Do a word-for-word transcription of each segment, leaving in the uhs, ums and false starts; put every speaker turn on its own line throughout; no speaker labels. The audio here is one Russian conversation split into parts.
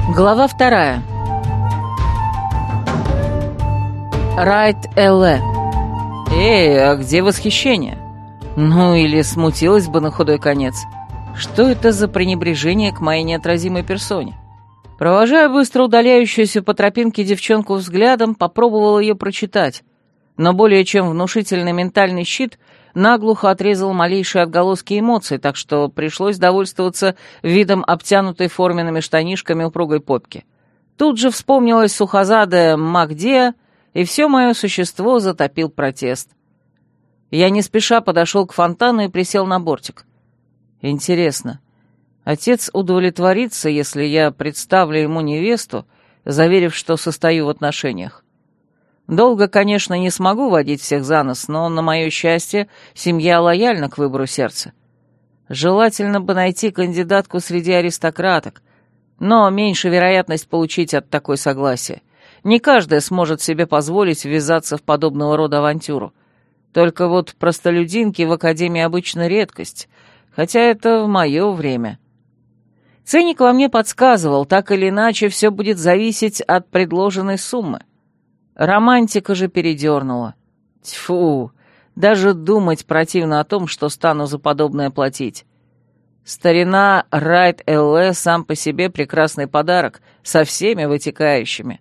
Глава вторая. Райт Элле. Эй, а где восхищение? Ну или смутилась бы на худой конец. Что это за пренебрежение к моей неотразимой персоне? Провожая быстро удаляющуюся по тропинке девчонку взглядом, попробовал ее прочитать, но более чем внушительный ментальный щит наглухо отрезал малейшие отголоски эмоций, так что пришлось довольствоваться видом обтянутой форменными штанишками упругой попки. Тут же вспомнилась сухозадая Магдея, и все мое существо затопил протест. Я не спеша подошел к фонтану и присел на бортик. Интересно, отец удовлетворится, если я представлю ему невесту, заверив, что состою в отношениях? Долго, конечно, не смогу водить всех за нос, но, на мое счастье, семья лояльна к выбору сердца. Желательно бы найти кандидатку среди аристократок, но меньше вероятность получить от такой согласия. Не каждая сможет себе позволить ввязаться в подобного рода авантюру. Только вот простолюдинки в академии обычно редкость, хотя это в мое время. Ценник во мне подсказывал, так или иначе все будет зависеть от предложенной суммы. Романтика же передернула. Тьфу, даже думать противно о том, что стану за подобное платить. Старина Райт Элле сам по себе прекрасный подарок, со всеми вытекающими.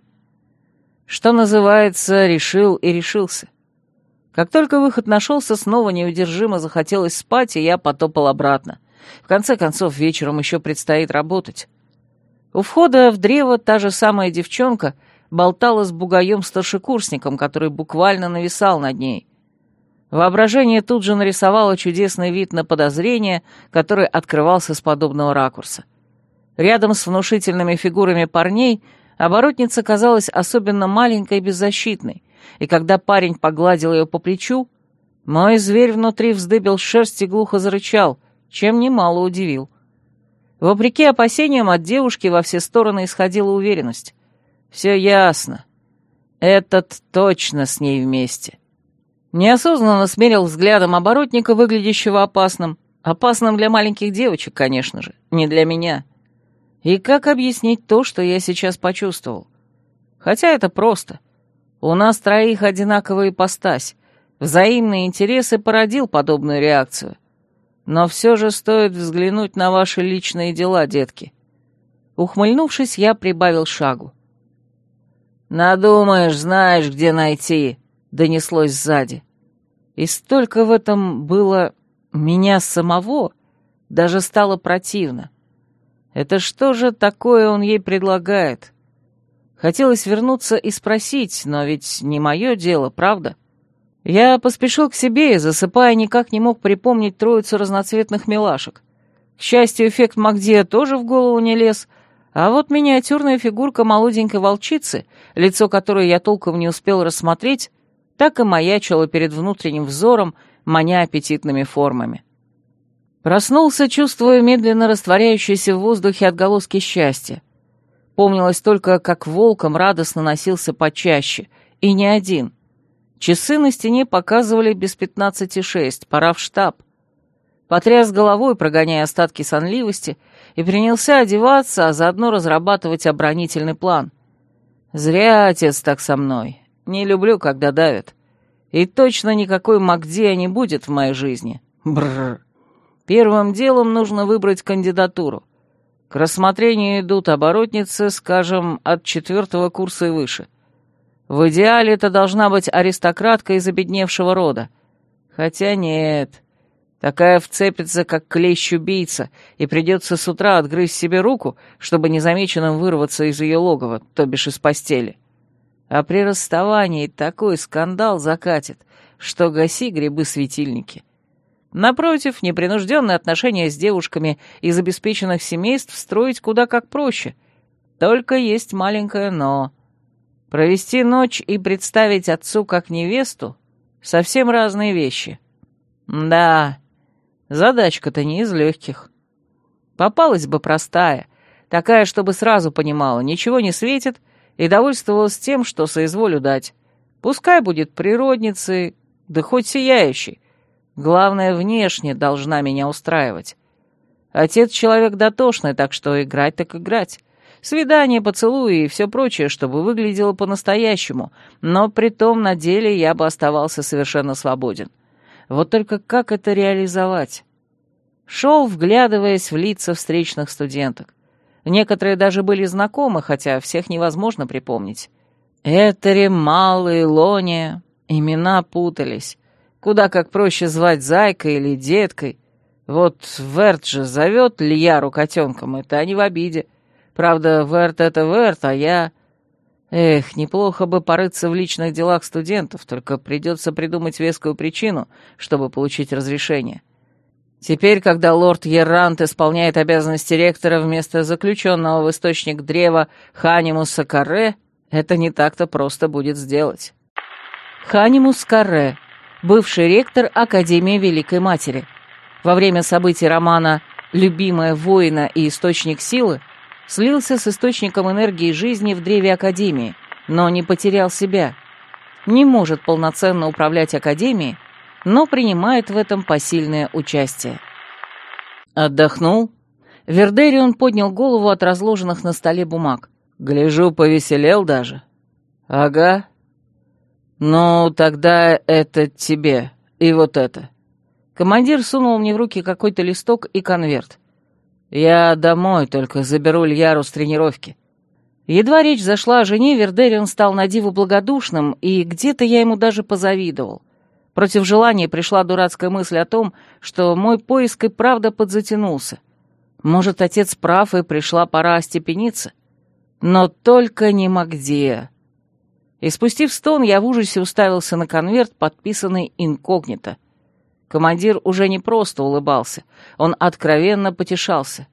Что называется, решил и решился. Как только выход нашелся, снова неудержимо захотелось спать, и я потопал обратно. В конце концов, вечером еще предстоит работать. У входа в древо та же самая девчонка болтала с бугаем-старшекурсником, который буквально нависал над ней. Воображение тут же нарисовало чудесный вид на подозрение, который открывался с подобного ракурса. Рядом с внушительными фигурами парней оборотница казалась особенно маленькой и беззащитной, и когда парень погладил ее по плечу, мой зверь внутри вздыбил шерсть и глухо зарычал, чем немало удивил. Вопреки опасениям от девушки во все стороны исходила уверенность. Все ясно. Этот точно с ней вместе. Неосознанно смерил взглядом оборотника, выглядящего опасным. Опасным для маленьких девочек, конечно же, не для меня. И как объяснить то, что я сейчас почувствовал? Хотя это просто. У нас троих одинаковая ипостась. Взаимный интерес и породил подобную реакцию. Но все же стоит взглянуть на ваши личные дела, детки. Ухмыльнувшись, я прибавил шагу. «Надумаешь, знаешь, где найти», — донеслось сзади. И столько в этом было меня самого, даже стало противно. Это что же такое он ей предлагает? Хотелось вернуться и спросить, но ведь не мое дело, правда? Я поспешил к себе и, засыпая, никак не мог припомнить троицу разноцветных милашек. К счастью, эффект Магдея тоже в голову не лез, а вот миниатюрная фигурка молоденькой волчицы, лицо которой я толком не успел рассмотреть, так и маячила перед внутренним взором, маня аппетитными формами. Проснулся, чувствуя медленно растворяющиеся в воздухе отголоски счастья. Помнилось только, как волком радостно носился почаще, и не один. Часы на стене показывали без пятнадцати шесть, пора в штаб. Потряс головой, прогоняя остатки сонливости, и принялся одеваться, а заодно разрабатывать оборонительный план. Зря отец так со мной. Не люблю, когда давят. И точно никакой Магдея не будет в моей жизни. Бррр. Первым делом нужно выбрать кандидатуру. К рассмотрению идут оборотницы, скажем, от четвертого курса и выше. В идеале это должна быть аристократка из обедневшего рода. Хотя нет, такая вцепится, как клещ-убийца, и придется с утра отгрызть себе руку, чтобы незамеченным вырваться из ее логова, то бишь из постели. А при расставании такой скандал закатит, что гаси грибы-светильники. Напротив, непринужденные отношения с девушками из обеспеченных семейств строить куда как проще. Только есть маленькое «но». Провести ночь и представить отцу как невесту — совсем разные вещи. Да, задачка-то не из легких. Попалась бы простая, такая, чтобы сразу понимала, ничего не светит, и довольствовалась тем, что соизволю дать. Пускай будет природницей, да хоть сияющей. Главное, внешне должна меня устраивать. Отец человек дотошный, так что играть так играть. Свидания, поцелуи и все прочее, чтобы выглядело по-настоящему, но при том на деле я бы оставался совершенно свободен. Вот только как это реализовать? Шел, вглядываясь в лица встречных студенток. Некоторые даже были знакомы, хотя всех невозможно припомнить. Этери, Малый, Лония. Имена путались. Куда как проще звать Зайкой или Деткой. Вот Верт же зовет Льяру котенком, это не в обиде. Правда, Верт — это Верт, а я... Эх, неплохо бы порыться в личных делах студентов, только придется придумать вескую причину, чтобы получить разрешение. Теперь, когда лорд Еррант исполняет обязанности ректора вместо заключенного в источник древа Ханимуса Карре, это не так-то просто будет сделать. Ханимус Карре, бывший ректор Академии Великой Матери. Во время событий романа «Любимая воина и источник силы» слился с источником энергии жизни в древе Академии, но не потерял себя. Не может полноценно управлять Академией, но принимает в этом посильное участие. Отдохнул? Вердерион поднял голову от разложенных на столе бумаг. Гляжу, повеселел даже. Ага. Ну, тогда это тебе. И вот это. Командир сунул мне в руки какой-то листок и конверт. Я домой, только заберу Льяру с тренировки. Едва речь зашла о жене, Вердерион стал на диво благодушным, и где-то я ему даже позавидовал. Против желания пришла дурацкая мысль о том, что мой поиск и правда подзатянулся. Может, отец прав, и пришла пора остепениться? Но только не Магдия. И спустив стон, я в ужасе уставился на конверт, подписанный инкогнито. Командир уже не просто улыбался, он откровенно потешался.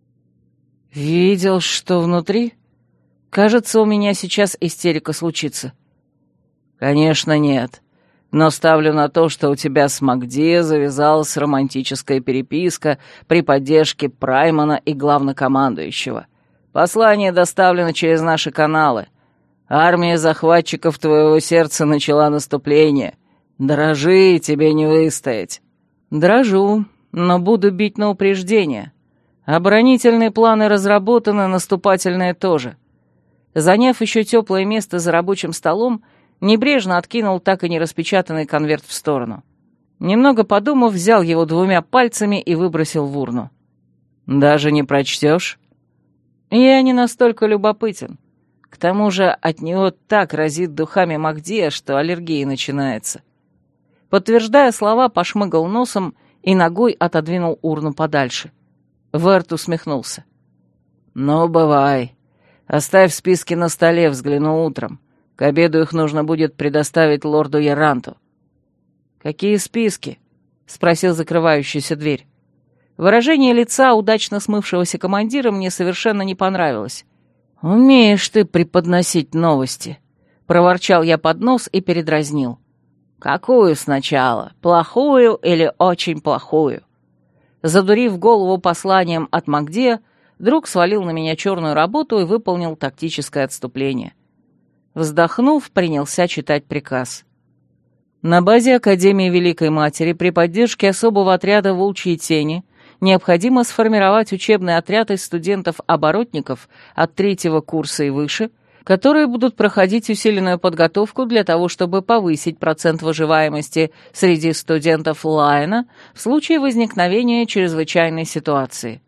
«Видел, что внутри? Кажется, у меня сейчас истерика случится». «Конечно нет, но ставлю на то, что у тебя с Магдия завязалась романтическая переписка при поддержке Праймана и главнокомандующего. Послание доставлено через наши каналы. Армия захватчиков твоего сердца начала наступление. Дрожи, тебе не выстоять». «Дрожу, но буду бить на упреждение. Оборонительные планы разработаны, наступательные тоже». Заняв еще теплое место за рабочим столом, небрежно откинул так и не распечатанный конверт в сторону. Немного подумав, взял его двумя пальцами и выбросил в урну. «Даже не прочтешь?» «Я не настолько любопытен. К тому же от него так разит духами Магдия, что аллергия начинается». Подтверждая слова, пошмыгал носом и ногой отодвинул урну подальше. Верт усмехнулся. «Ну, бывай. Оставь списки на столе, взгляну утром. К обеду их нужно будет предоставить лорду Яранту». «Какие списки?» — спросил закрывающаяся дверь. Выражение лица удачно смывшегося командира мне совершенно не понравилось. «Умеешь ты преподносить новости», — проворчал я под нос и передразнил. «Какую сначала? Плохую или очень плохую?» Задурив голову посланием от Магдия, друг свалил на меня черную работу и выполнил тактическое отступление. Вздохнув, принялся читать приказ. На базе Академии Великой Матери при поддержке особого отряда «Волчьи тени» необходимо сформировать учебный отряд из студентов-оборотников от третьего курса и выше, которые будут проходить усиленную подготовку для того, чтобы повысить процент выживаемости среди студентов Лайна в случае возникновения чрезвычайной ситуации.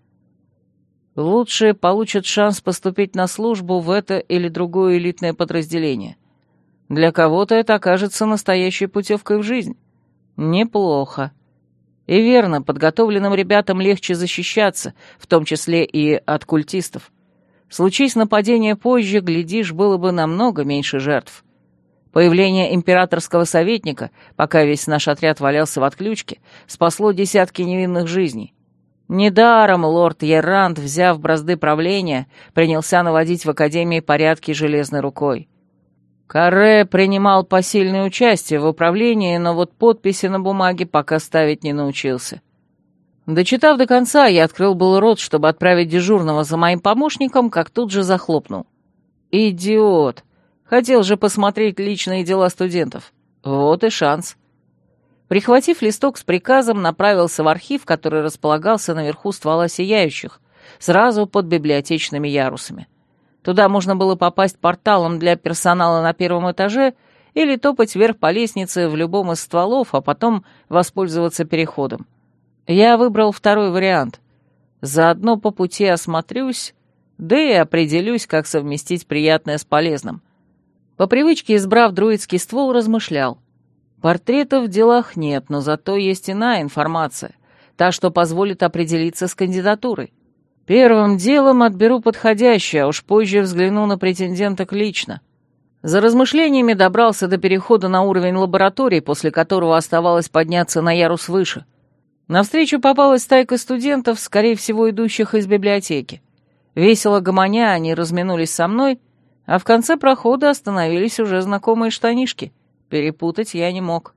Лучшие получат шанс поступить на службу в это или другое элитное подразделение. Для кого-то это окажется настоящей путевкой в жизнь. Неплохо. И верно, подготовленным ребятам легче защищаться, в том числе и от культистов. Случись нападение позже, глядишь, было бы намного меньше жертв. Появление императорского советника, пока весь наш отряд валялся в отключке, спасло десятки невинных жизней. Недаром лорд Еррант, взяв бразды правления, принялся наводить в Академии порядки железной рукой. Карре принимал посильное участие в управлении, но вот подписи на бумаге пока ставить не научился. Дочитав до конца, я открыл был рот, чтобы отправить дежурного за моим помощником, как тут же захлопнул. Идиот! Хотел же посмотреть личные дела студентов. Вот и шанс. Прихватив листок с приказом, направился в архив, который располагался наверху ствола сияющих, сразу под библиотечными ярусами. Туда можно было попасть порталом для персонала на первом этаже или топать вверх по лестнице в любом из стволов, а потом воспользоваться переходом. Я выбрал второй вариант. Заодно по пути осмотрюсь, да и определюсь, как совместить приятное с полезным. По привычке, избрав друидский ствол, размышлял. Портретов в делах нет, но зато есть иная информация, та, что позволит определиться с кандидатурой. Первым делом отберу подходящее, а уж позже взгляну на претенденток лично. За размышлениями добрался до перехода на уровень лаборатории, после которого оставалось подняться на ярус выше. Навстречу попалась стайка студентов, скорее всего, идущих из библиотеки. Весело гомоня, они разминулись со мной, а в конце прохода остановились уже знакомые штанишки. Перепутать я не мог.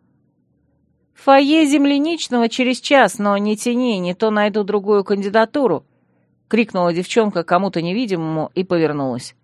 «Фойе земляничного через час, но не тяни, не то найду другую кандидатуру», — крикнула девчонка кому-то невидимому и повернулась.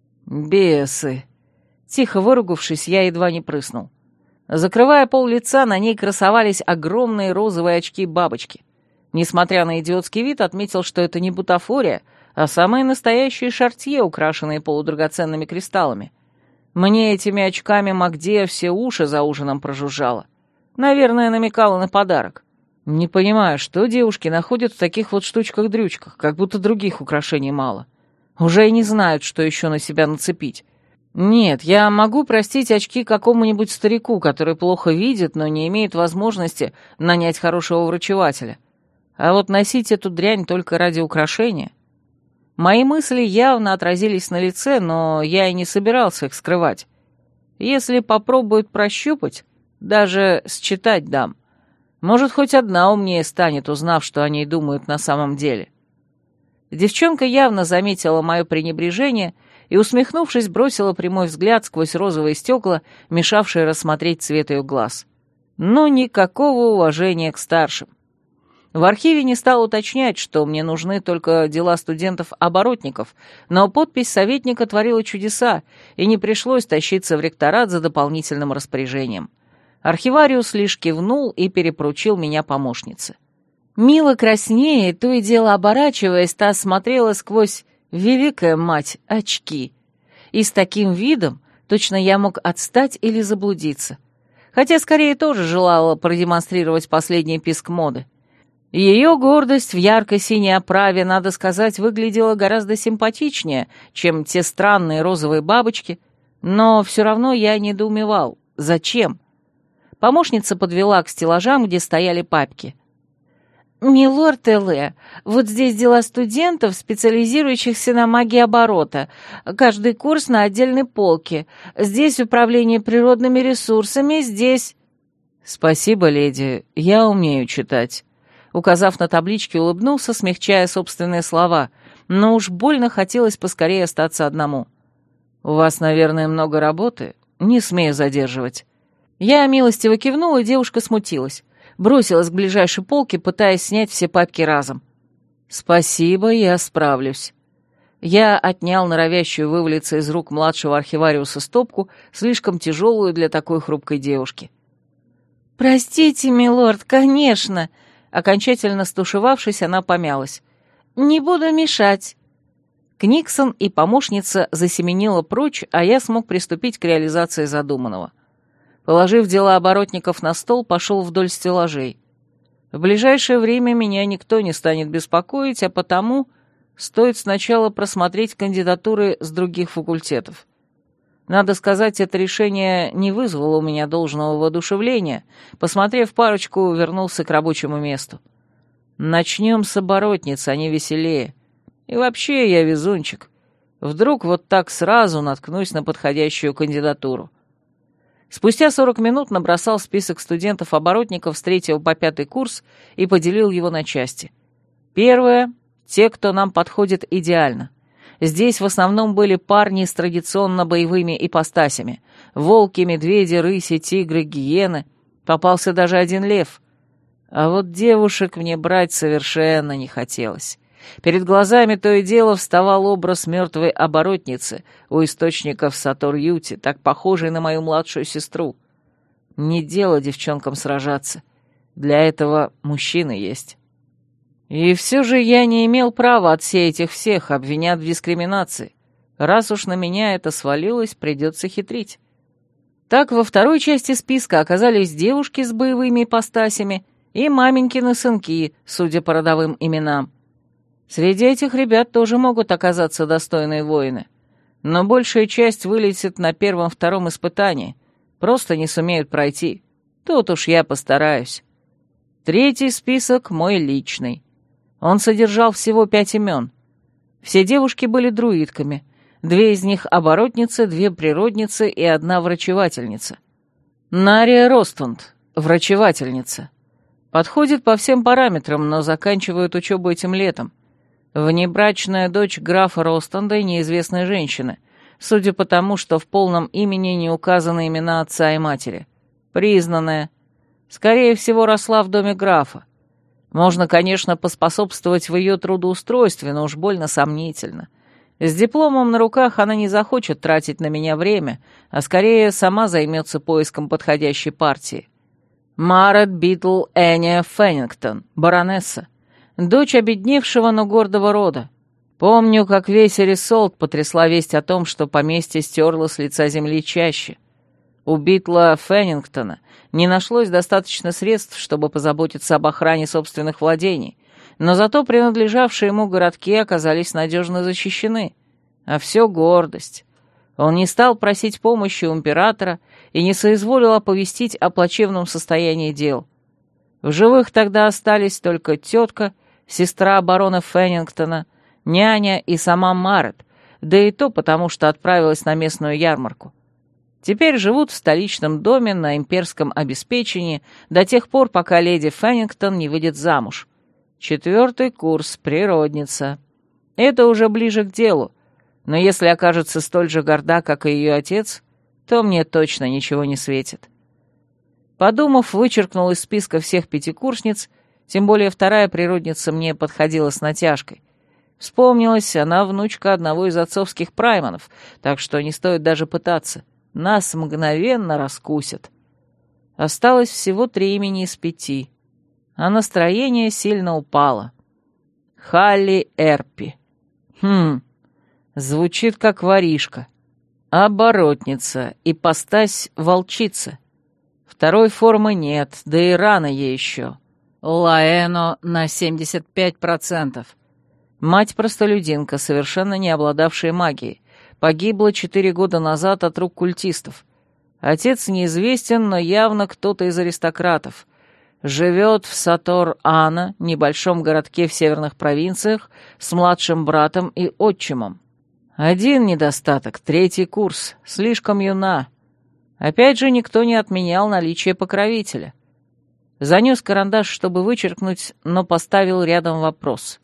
«Бесы!» Тихо выругавшись, я едва не прыснул. Закрывая пол лица, на ней красовались огромные розовые очки-бабочки. Несмотря на идиотский вид, отметил, что это не бутафория, а самые настоящие шартье, украшенные полудрагоценными кристаллами. Мне этими очками Магдея все уши за ужином прожужжала. Наверное, намекала на подарок. Не понимаю, что девушки находят в таких вот штучках-дрючках, как будто других украшений мало. Уже и не знают, что еще на себя нацепить. Нет, я могу простить очки какому-нибудь старику, который плохо видит, но не имеет возможности нанять хорошего врачевателя. А вот носить эту дрянь только ради украшения... Мои мысли явно отразились на лице, но я и не собирался их скрывать. Если попробуют прощупать, даже считать дам. Может, хоть одна умнее станет, узнав, что о ней думают на самом деле. Девчонка явно заметила мое пренебрежение и, усмехнувшись, бросила прямой взгляд сквозь розовые стекла, мешавшие рассмотреть цвет ее глаз. Но никакого уважения к старшим. В архиве не стал уточнять, что мне нужны только дела студентов-оборотников, но подпись советника творила чудеса, и не пришлось тащиться в ректорат за дополнительным распоряжением. Архивариус лишь кивнул и перепоручил меня помощнице. Мило краснее, то и дело оборачиваясь, та смотрела сквозь, великая мать, очки. И с таким видом точно я мог отстать или заблудиться. Хотя скорее тоже желала продемонстрировать последний писк моды. Ее гордость в яркой синей оправе, надо сказать, выглядела гораздо симпатичнее, чем те странные розовые бабочки, но все равно я недоумевал. Зачем? Помощница подвела к стеллажам, где стояли папки. «Милорд Элэ, вот здесь дела студентов, специализирующихся на магии оборота. Каждый курс на отдельной полке. Здесь управление природными ресурсами, здесь...» «Спасибо, леди, я умею читать». Указав на таблички, улыбнулся, смягчая собственные слова, но уж больно хотелось поскорее остаться одному. «У вас, наверное, много работы? Не смею задерживать». Я милостиво кивнула, и девушка смутилась. Бросилась к ближайшей полке, пытаясь снять все папки разом. «Спасибо, я справлюсь». Я отнял норовящую вывалиться из рук младшего архивариуса стопку, слишком тяжелую для такой хрупкой девушки. «Простите, милорд, конечно!» Окончательно стушевавшись, она помялась. «Не буду мешать». Книксон и помощница засеменила прочь, а я смог приступить к реализации задуманного. Положив дела оборотников на стол, пошел вдоль стеллажей. В ближайшее время меня никто не станет беспокоить, а потому стоит сначала просмотреть кандидатуры с других факультетов. Надо сказать, это решение не вызвало у меня должного воодушевления. Посмотрев парочку, вернулся к рабочему месту. Начнем с оборотниц, они веселее. И вообще я везунчик. Вдруг вот так сразу наткнусь на подходящую кандидатуру. Спустя сорок минут набросал список студентов-оборотников с третьего по пятый курс и поделил его на части. Первое — те, кто нам подходит идеально. Здесь в основном были парни с традиционно боевыми ипостасями. Волки, медведи, рыси, тигры, гиены. Попался даже один лев. А вот девушек мне брать совершенно не хотелось. Перед глазами то и дело вставал образ мертвой оборотницы у источников Сатор-Юти, так похожей на мою младшую сестру. Не дело девчонкам сражаться. Для этого мужчины есть. И все же я не имел права отсеять их всех, обвинять в дискриминации. Раз уж на меня это свалилось, придется хитрить. Так, во второй части списка оказались девушки с боевыми ипостасями и маменькины сынки, судя по родовым именам. Среди этих ребят тоже могут оказаться достойные воины, но большая часть вылетит на первом-втором испытании, просто не сумеют пройти. Тут уж я постараюсь. Третий список мой личный. Он содержал всего пять имен. Все девушки были друидками. Две из них оборотницы, две природницы и одна врачевательница. Нария Ростунд, врачевательница. Подходит по всем параметрам, но заканчивает учебу этим летом. Внебрачная дочь графа Ростунда и неизвестной женщины, судя по тому, что в полном имени не указаны имена отца и матери. Признанная. Скорее всего, росла в доме графа. Можно, конечно, поспособствовать в ее трудоустройстве, но уж больно сомнительно. С дипломом на руках она не захочет тратить на меня время, а скорее сама займется поиском подходящей партии. Марет Битл Эния Феннингтон, баронесса. Дочь обедневшего, но гордого рода. Помню, как весь Эрисолт потрясла весть о том, что поместье стерло с лица земли чаще. У Битла Феннингтона не нашлось достаточно средств, чтобы позаботиться об охране собственных владений, но зато принадлежавшие ему городки оказались надежно защищены. А все гордость. Он не стал просить помощи у императора и не соизволил оповестить о плачевном состоянии дел. В живых тогда остались только тетка, сестра барона Феннингтона, няня и сама Марет, да и то потому, что отправилась на местную ярмарку. Теперь живут в столичном доме на имперском обеспечении до тех пор, пока леди Феннингтон не выйдет замуж. Четвертый курс, природница. Это уже ближе к делу, но если окажется столь же горда, как и ее отец, то мне точно ничего не светит. Подумав, вычеркнул из списка всех пятикурсниц, тем более вторая природница мне подходила с натяжкой. Вспомнилась, она внучка одного из отцовских прайманов, так что не стоит даже пытаться. Нас мгновенно раскусят. Осталось всего три имени из пяти, а настроение сильно упало. Халли Эрпи. Хм, звучит как воришка. Оборотница, ипостась волчица. Второй формы нет, да и рано ей еще. Лаэно на семьдесят пять процентов. Мать-простолюдинка, совершенно не обладавшая магией. Погибла четыре года назад от рук культистов. Отец неизвестен, но явно кто-то из аристократов. Живет в Сатор-Ана, небольшом городке в северных провинциях, с младшим братом и отчимом. Один недостаток, третий курс, слишком юна. Опять же, никто не отменял наличие покровителя. Занес карандаш, чтобы вычеркнуть, но поставил рядом вопрос.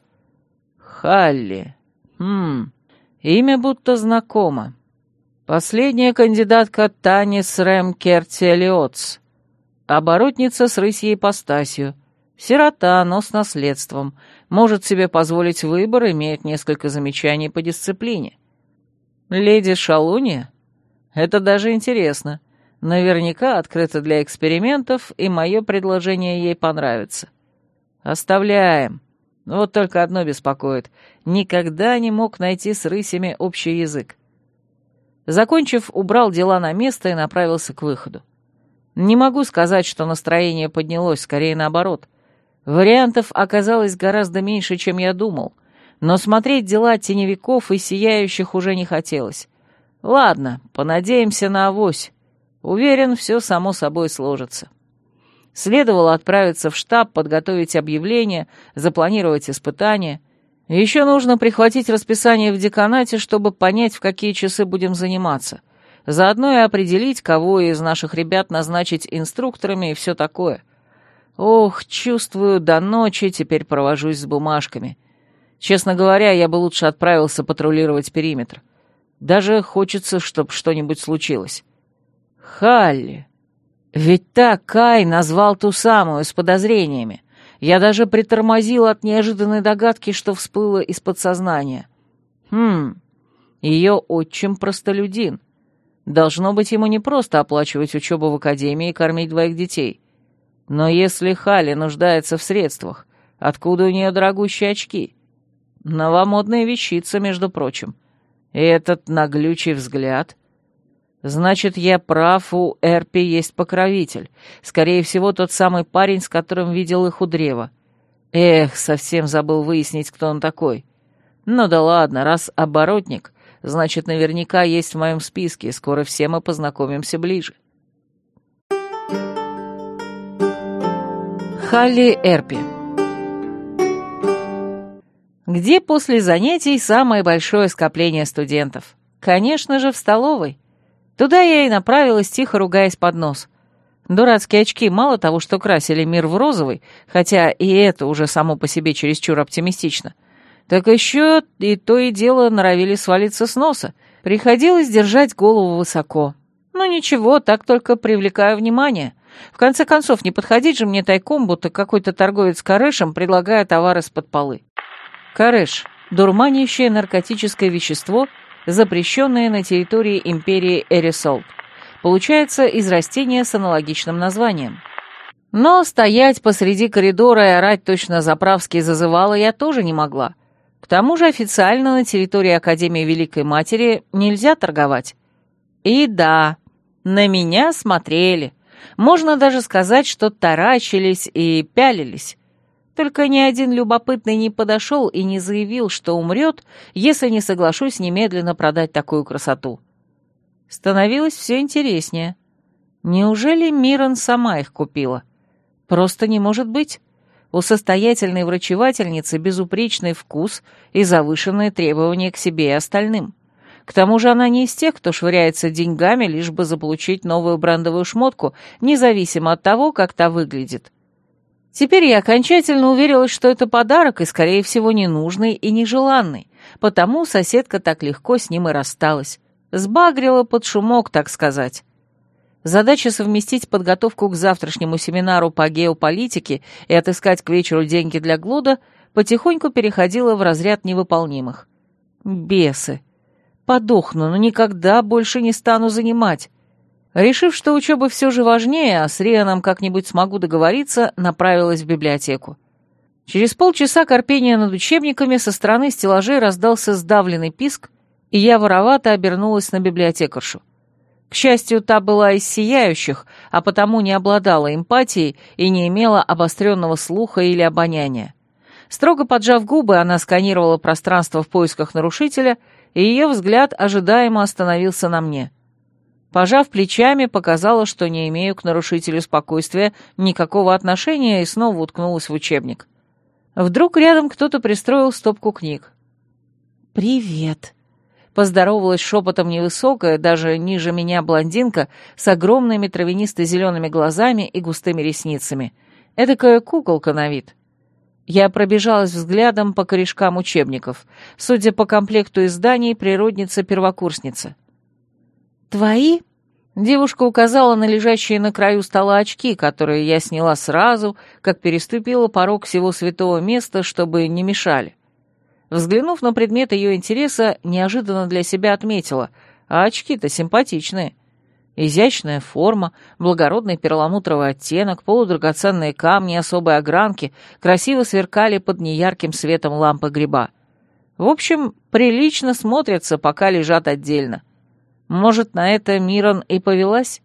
Халли. Хм... Имя будто знакомо. Последняя кандидатка Танис Рэм Кертиэлиотс. Оборотница с рысьей ипостасью. Сирота, но с наследством. Может себе позволить выбор, имеет несколько замечаний по дисциплине. Леди Шалунья? Это даже интересно. Наверняка открыта для экспериментов, и мое предложение ей понравится. Оставляем. Вот только одно беспокоит. Никогда не мог найти с рысями общий язык. Закончив, убрал дела на место и направился к выходу. Не могу сказать, что настроение поднялось, скорее наоборот. Вариантов оказалось гораздо меньше, чем я думал, но смотреть дела теневиков и сияющих уже не хотелось. Ладно, понадеемся на авось. Уверен, все само собой сложится. Следовало отправиться в штаб, подготовить объявление, запланировать испытания. Еще нужно прихватить расписание в деканате, чтобы понять, в какие часы будем заниматься. Заодно и определить, кого из наших ребят назначить инструкторами и все такое. Ох, чувствую, до ночи теперь провожусь с бумажками. Честно говоря, я бы лучше отправился патрулировать периметр. Даже хочется, чтобы что-нибудь случилось. Халли. Ведь так Кай назвал ту самую, с подозрениями. Я даже притормозил от неожиданной догадки, что всплыло из подсознания. Хм, ее отчим простолюдин. Должно быть, ему не просто оплачивать учебу в академии и кормить двоих детей. Но если Халли нуждается в средствах, откуда у нее дорогущие очки? Новомодная вещица, между прочим. Этот наглючий взгляд. Значит, я прав, у Эрпи есть покровитель. Скорее всего, тот самый парень, с которым видел их у древа. Эх, совсем забыл выяснить, кто он такой. Ну да ладно, раз оборотник, значит, наверняка есть в моем списке, и скоро все мы познакомимся ближе. Халли Эрпи. Где после занятий самое большое скопление студентов? Конечно же, в столовой. Туда я и направилась, тихо ругаясь под нос. Дурацкие очки мало того, что красили мир в розовый, хотя и это уже само по себе чересчур оптимистично, так еще и то и дело норовили свалиться с носа. Приходилось держать голову высоко. Ну ничего, так только привлекаю внимание. В конце концов, не подходить же мне тайком, будто какой-то торговец корешем, предлагая товар из-под полы. Кореш – дурманящее наркотическое вещество, запрещенное на территории империи Эрисолт. Получается из растения с аналогичным названием. Но стоять посреди коридора и орать точно заправски зазывала я тоже не могла. К тому же официально на территории Академии Великой Матери нельзя торговать. И да, на меня смотрели. Можно даже сказать, что таращились и пялились. Только ни один любопытный не подошел и не заявил, что умрет, если не соглашусь немедленно продать такую красоту. Становилось все интереснее. Неужели Мирон сама их купила? Просто не может быть. У состоятельной врачевательницы безупречный вкус и завышенные требования к себе и остальным. К тому же она не из тех, кто швыряется деньгами, лишь бы заполучить новую брендовую шмотку, независимо от того, как та выглядит. Теперь я окончательно уверилась, что это подарок и, скорее всего, ненужный и нежеланный, потому соседка так легко с ним и рассталась. Сбагрила под шумок, так сказать. Задача совместить подготовку к завтрашнему семинару по геополитике и отыскать к вечеру деньги для Глуда потихоньку переходила в разряд невыполнимых. Бесы. Подохну, но никогда больше не стану занимать. Решив, что учеба все же важнее, а с Рианом как-нибудь смогу договориться, направилась в библиотеку. Через полчаса корпения над учебниками со стороны стеллажей раздался сдавленный писк, и я воровато обернулась на библиотекаршу. К счастью, та была из сияющих, а потому не обладала эмпатией и не имела обостренного слуха или обоняния. Строго поджав губы, она сканировала пространство в поисках нарушителя, и ее взгляд ожидаемо остановился на мне. Пожав плечами, показала, что не имею к нарушителю спокойствия никакого отношения, и снова уткнулась в учебник. Вдруг рядом кто-то пристроил стопку книг. «Привет», — поздоровалась шепотом невысокая, даже ниже меня блондинка, с огромными травянисто-зелеными глазами и густыми ресницами. Эдакая куколка на вид. Я пробежалась взглядом по корешкам учебников. Судя по комплекту изданий, природница-первокурсница. «Твои?» Девушка указала на лежащие на краю стола очки, которые я сняла сразу, как переступила порог всего святого места, чтобы не мешали. Взглянув на предмет ее интереса, неожиданно для себя отметила, а очки-то симпатичные. Изящная форма, благородный перламутровый оттенок, полудрагоценные камни особой огранки красиво сверкали под неярким светом лампы гриба. В общем, прилично смотрятся, пока лежат отдельно. Может, на это Мирон и повелась?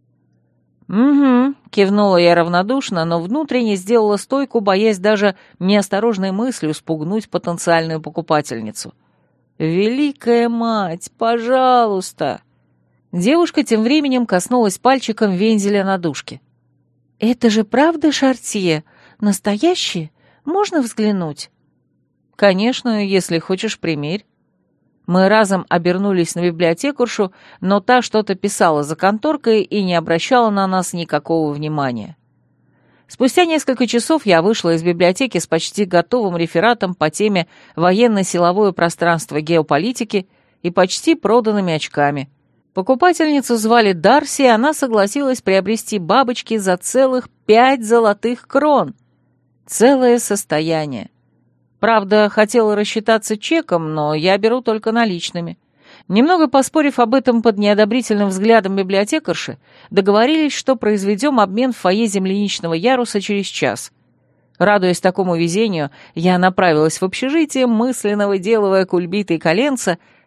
«Угу», — кивнула я равнодушно, но внутренне сделала стойку, боясь даже неосторожной мыслью спугнуть потенциальную покупательницу. «Великая мать, пожалуйста!» Девушка тем временем коснулась пальчиком вензеля на дужке. «Это же правда Шартье? Настоящие? Можно взглянуть?» «Конечно, если хочешь, примерь». Мы разом обернулись на библиотекаршу, но та что-то писала за конторкой и не обращала на нас никакого внимания. Спустя несколько часов я вышла из библиотеки с почти готовым рефератом по теме «Военно-силовое пространство геополитики» и почти проданными очками. Покупательницу звали Дарси, и она согласилась приобрести бабочки за целых пять золотых крон. Целое состояние. Правда, хотела рассчитаться чеком, но я беру только наличными. Немного поспорив об этом под неодобрительным взглядом библиотекарши, договорились, что произведем обмен в фойе земляничного яруса через час. Радуясь такому везению, я направилась в общежитие, мысленно выделывая кульбиты и коленца,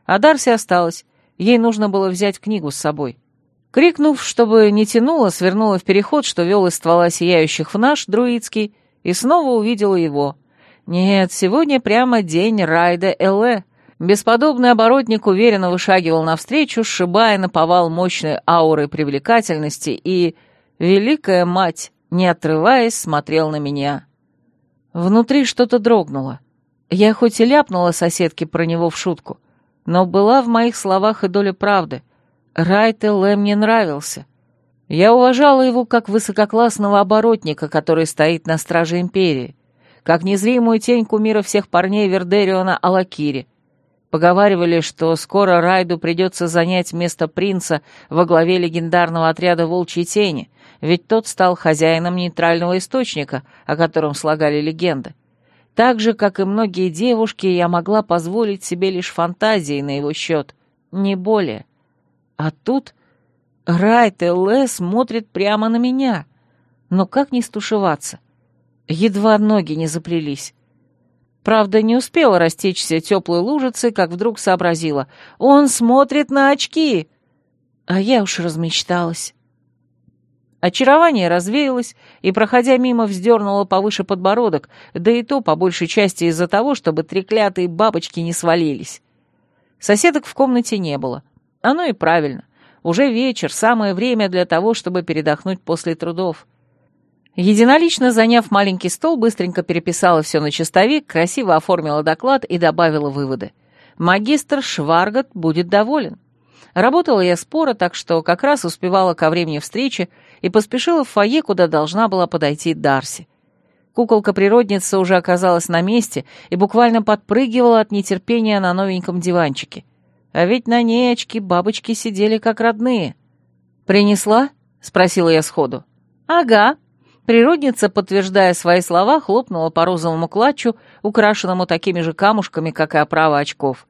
А Дарси осталась. Ей нужно было взять книгу с собой. Крикнув, чтобы не тянуло, свернула в переход, что вел из ствола сияющих в наш, друидский, и снова увидела его. Нет, сегодня прямо день Райда Элле. Бесподобный оборотник уверенно вышагивал навстречу, сшибая наповал мощной аурой привлекательности, и Великая Мать, не отрываясь, смотрел на меня. Внутри что-то дрогнуло. Я хоть и ляпнула соседке про него в шутку, но была в моих словах и доля правды. Райд Элле мне нравился. Я уважала его как высококлассного оборотника, который стоит на страже Империи, как незримую тень кумира всех парней Вердериона Алакири. Поговаривали, что скоро Райду придется занять место принца во главе легендарного отряда Волчьей Тени, ведь тот стал хозяином нейтрального источника, о котором слагали легенды. Так же, как и многие девушки, я могла позволить себе лишь фантазии на его счет, не более. А тут Райд Элле смотрит прямо на меня. Но как не стушеваться? Едва ноги не заплелись. Правда, не успела растечься теплой лужицей, как вдруг сообразила. Он смотрит на очки! А я уж размечталась. Очарование развеялось, и, проходя мимо, вздернула повыше подбородок, да и то, по большей части, из-за того, чтобы треклятые бабочки не свалились. Соседок в комнате не было. Оно и правильно. Уже вечер, самое время для того, чтобы передохнуть после трудов. Единолично заняв маленький стол, быстренько переписала все на чистовик, красиво оформила доклад и добавила выводы. Магистр Шваргат будет доволен. Работала я споро, так что как раз успевала ко времени встречи и поспешила в фойе, куда должна была подойти Дарси. Куколка-природница уже оказалась на месте и буквально подпрыгивала от нетерпения на новеньком диванчике. А ведь на ней очки-бабочки сидели как родные. «Принесла?» — спросила я сходу. «Ага». Природница, подтверждая свои слова, хлопнула по розовому клатчу, украшенному такими же камушками, как и оправа очков.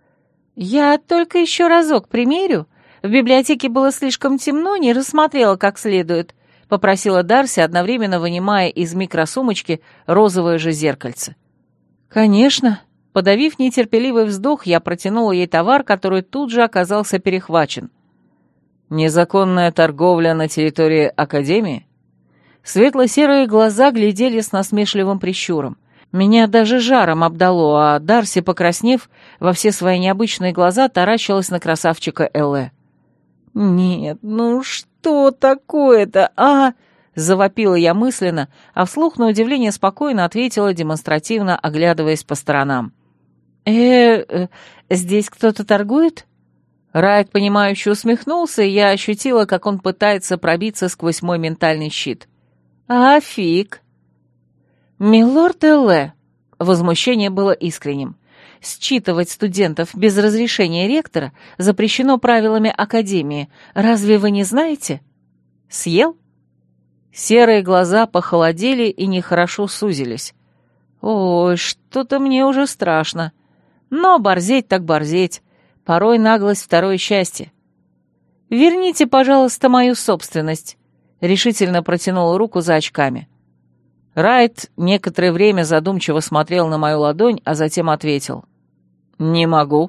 «Я только еще разок примерю. В библиотеке было слишком темно, не рассмотрела как следует», — попросила Дарси, одновременно вынимая из микросумочки розовое же зеркальце. «Конечно». Подавив нетерпеливый вздох, я протянула ей товар, который тут же оказался перехвачен. «Незаконная торговля на территории Академии?» Светло-серые глаза глядели с насмешливым прищуром. Меня даже жаром обдало, а Дарси, покраснев, во все свои необычные глаза таращилась на красавчика Элле. «Нет, ну что такое-то, а?» — завопила я мысленно, а вслух на удивление спокойно ответила, демонстративно оглядываясь по сторонам. «Э, э здесь кто-то торгует?» Райд, понимающе усмехнулся, и я ощутила, как он пытается пробиться сквозь мой ментальный щит. «А фиг!» «Милорд Элле!» Возмущение было искренним. «Считывать студентов без разрешения ректора запрещено правилами Академии. Разве вы не знаете?» «Съел?» Серые глаза похолодели и нехорошо сузились. «Ой, что-то мне уже страшно. Но борзеть так борзеть. Порой наглость — второе счастье. Верните, пожалуйста, мою собственность», — решительно протянула руку за очками. Райд некоторое время задумчиво смотрел на мою ладонь, а затем ответил. «Не могу».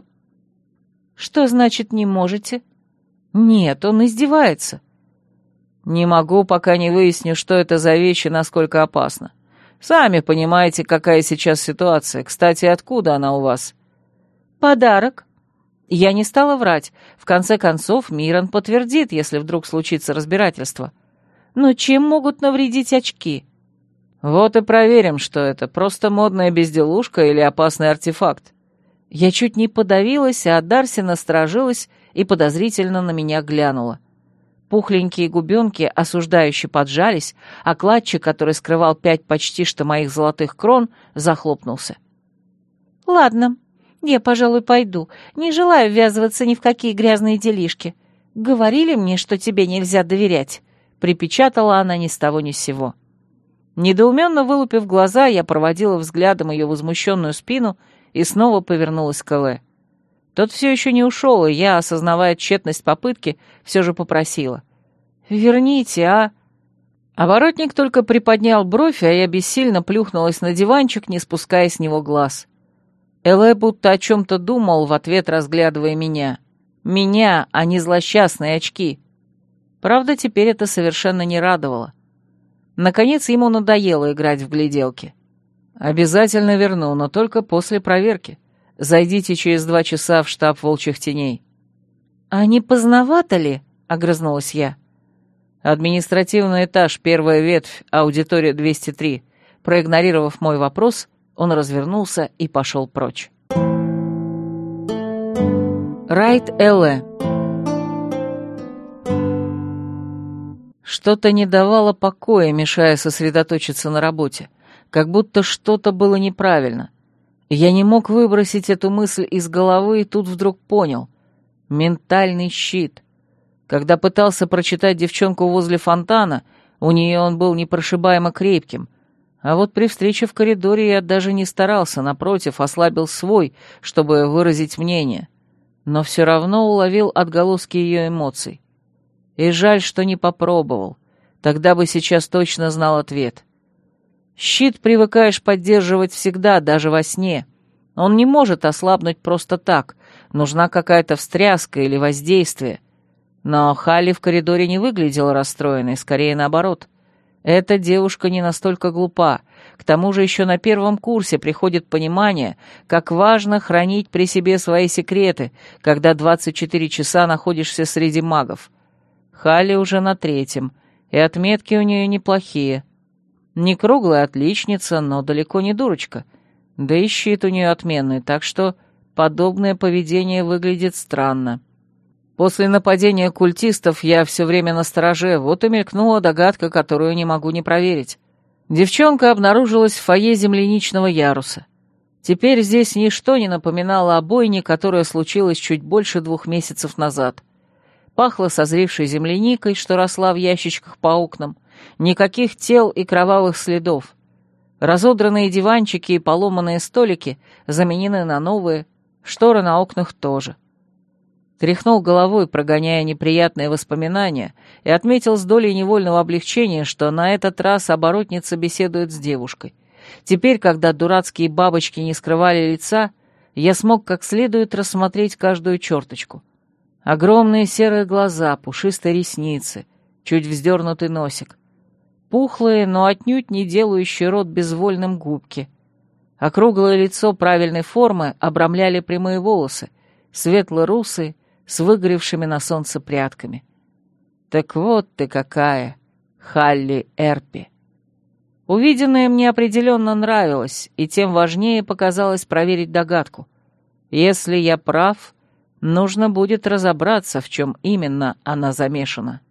«Что значит «не можете»?» «Нет, он издевается». «Не могу, пока не выясню, что это за вещи и насколько опасно. Сами понимаете, какая сейчас ситуация. Кстати, откуда она у вас?» «Подарок». Я не стала врать. В конце концов, Мирон подтвердит, если вдруг случится разбирательство. Но чем могут навредить очки? Вот и проверим, что это, просто модная безделушка или опасный артефакт. Я чуть не подавилась, а Дарси насторожилась и подозрительно на меня глянула. Пухленькие губенки осуждающе поджались, а клатчик, который скрывал пять почти что моих золотых крон, захлопнулся. «Ладно, я, пожалуй, пойду. Не желаю ввязываться ни в какие грязные делишки. Говорили мне, что тебе нельзя доверять», — припечатала она ни с того ни с сего. Недоуменно вылупив глаза, я проводила взглядом ее возмущенную спину и снова повернулась к Элле. Тот все еще не ушел, и я, осознавая тщетность попытки, все же попросила. «Верните, а...» Оборотник только приподнял бровь, а я бессильно плюхнулась на диванчик, не спуская с него глаз. Элэ будто о чем-то думал, в ответ разглядывая меня. Меня, а не злосчастные очки. Правда, теперь это совершенно не радовало. Наконец ему надоело играть в гляделки. «Обязательно верну, но только после проверки. Зайдите через два часа в штаб волчьих теней». «А не поздновато ли?» — огрызнулась я. «Административный этаж, первая ветвь, аудитория двести три». Проигнорировав мой вопрос, он развернулся и пошел прочь. Райт Элэ. Что-то не давало покоя, мешая сосредоточиться на работе, как будто что-то было неправильно. Я не мог выбросить эту мысль из головы и тут вдруг понял. Ментальный щит. Когда пытался прочитать девчонку возле фонтана, у нее он был непрошибаемо крепким, а вот при встрече в коридоре я даже не старался, напротив, ослабил свой, чтобы выразить мнение, но все равно уловил отголоски ее эмоций. И жаль, что не попробовал, тогда бы сейчас точно знал ответ. Щит привыкаешь поддерживать всегда, даже во сне. Он не может ослабнуть просто так, нужна какая-то встряска или воздействие. Но Халли в коридоре не выглядела расстроенной, скорее наоборот. Эта девушка не настолько глупа, к тому же еще на первом курсе приходит понимание, как важно хранить при себе свои секреты, когда двадцать четыре часа находишься среди магов. Халли уже на третьем, и отметки у нее неплохие. Не круглая отличница, но далеко не дурочка. Да и щит у нее отменный, так что подобное поведение выглядит странно. После нападения культистов я все время настороже, вот и мелькнула догадка, которую не могу не проверить. Девчонка обнаружилась в фойе земляничного яруса. Теперь здесь ничто не напоминало о бойне, которая случилась чуть больше двух месяцев назад. Пахло созревшей земляникой, что росла в ящичках по окнам, никаких тел и кровавых следов. Разодранные диванчики и поломанные столики заменены на новые, шторы на окнах тоже. Тряхнул головой, прогоняя неприятные воспоминания, и отметил с долей невольного облегчения, что на этот раз оборотница беседует с девушкой. Теперь, когда дурацкие бабочки не скрывали лица, я смог как следует рассмотреть каждую черточку. Огромные серые глаза, пушистые ресницы, чуть вздернутый носик. Пухлые, но отнюдь не делающие рот безвольным губки. Округлое лицо правильной формы обрамляли прямые волосы, светло-русые, с выгоревшими на солнце прядками. Так вот ты какая, Халли Эрпи. Увиденное мне определенно нравилось, и тем важнее показалось проверить догадку. Если я прав, нужно будет разобраться, в чем именно она замешана.